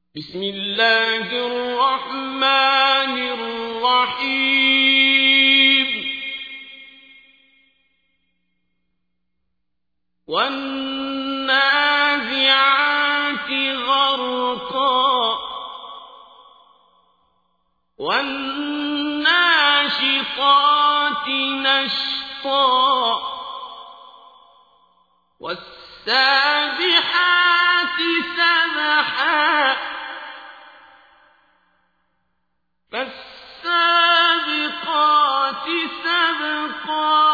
بسم الله الرحمن الرحيم والنازعات غرقا والناشطات نشطا والسابحات سبحا فالسابقات سبقا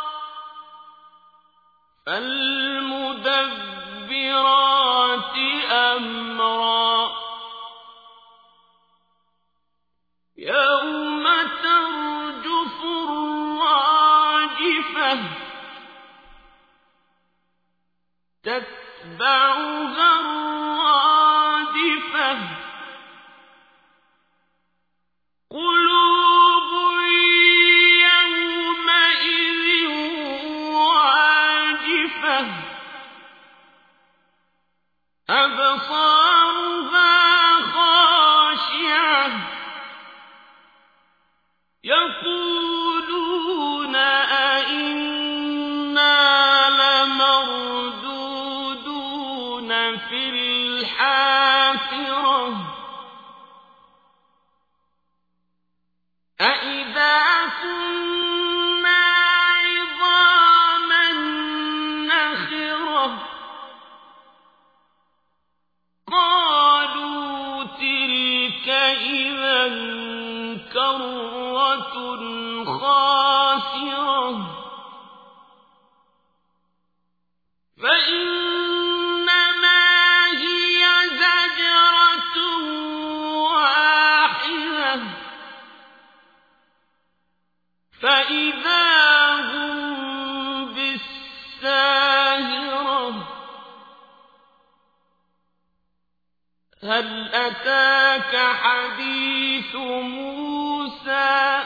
فالمدبرات أمرا يوم ترجف الراجفة تتبعها الرادفة قلوب يومئذ واجفة أبصارها خاشعة يقولون أئنا لمردودون في الحافرة أإذا كنا عظاما نخرة قالوا تلك إذا كرة خاسرة فإنما هي زجرة واحدة فإذا هم بالساهرة هل أتاك حديث موسى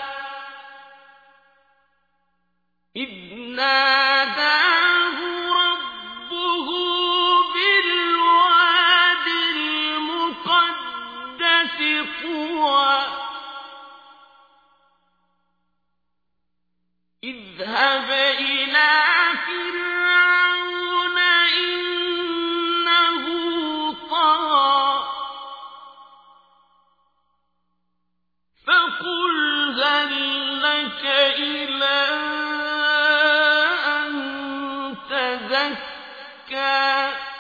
إذ ناداه ربه بالواد المقدس طوى اذهب إلى فرعون إنه طغى فقل هل لك إلى أن تزكى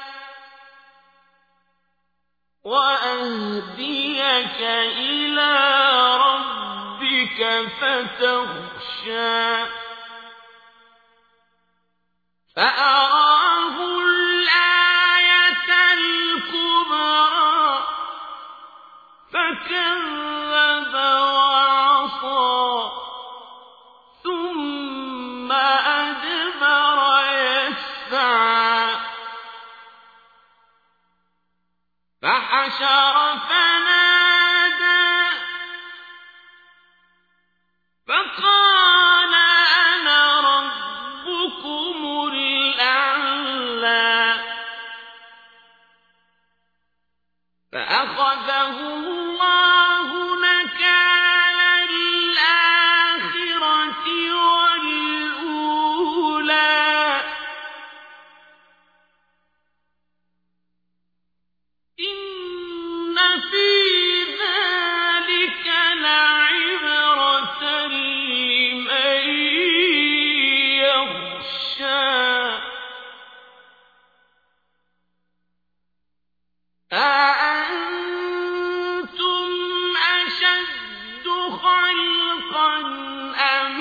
وأهديك إلى ربك فتخشى فأراه الآية الكبرى فكذب وعصى ثم أدبر يسعى فحشر فنادى فقال أنا ربكم الأعلى فأخذه الله نكال الآخرة والأولى إن في ذلك لعبرة لمن يخشى أأنتم أشد خلقا أم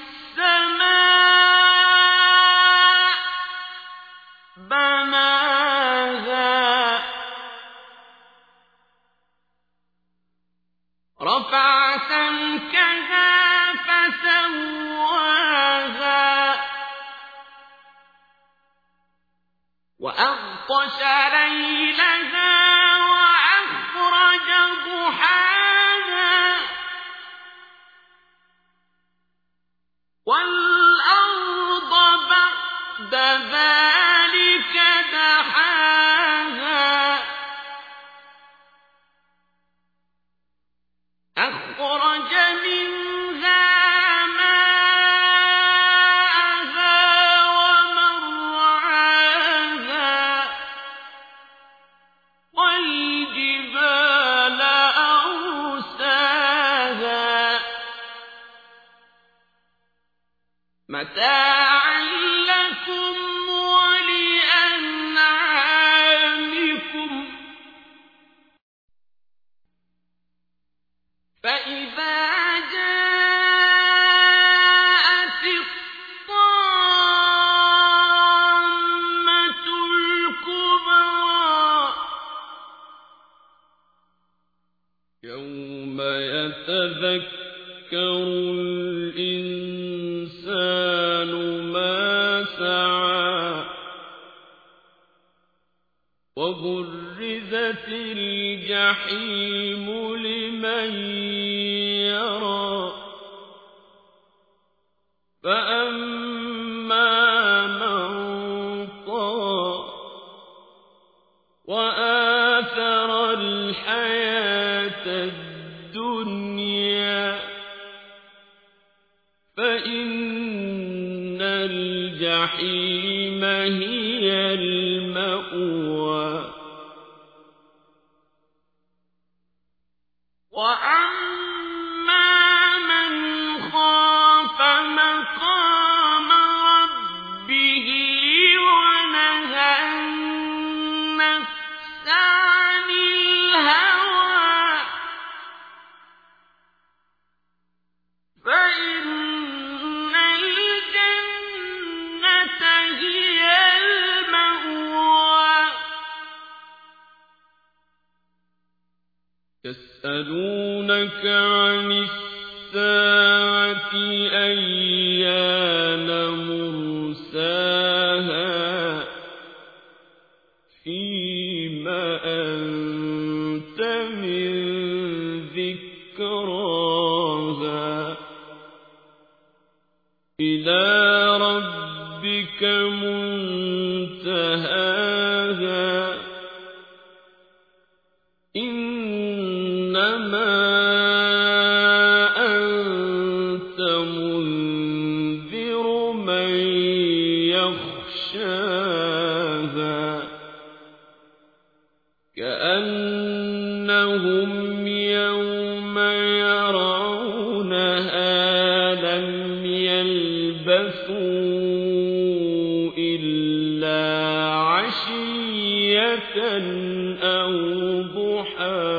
السماء بناها رفع سمكها فسواها وأغطش ليلها وأخرج ضحاها والأرض بعد ذلك دحاها فإذا جاءت الطامة الكبرى يوم يتذكر الإنسان ما سعى وبرزت الجحيم لمن يرى فأما من طغى وآثر الحياة الدنيا فإن الجحيم هي المأوى وأما من خاف مقام ربه ونهى النفس عن الهوى فإن الجنة هي المأوى يسألونك عن الساعة أيان مرساها فيما أنت من ذكراها إلى ربك منتهاها إنما أنت منذر من يخشاها كأنهم يوم يرونها لم يلبثوا إلا عشية أو ضحاها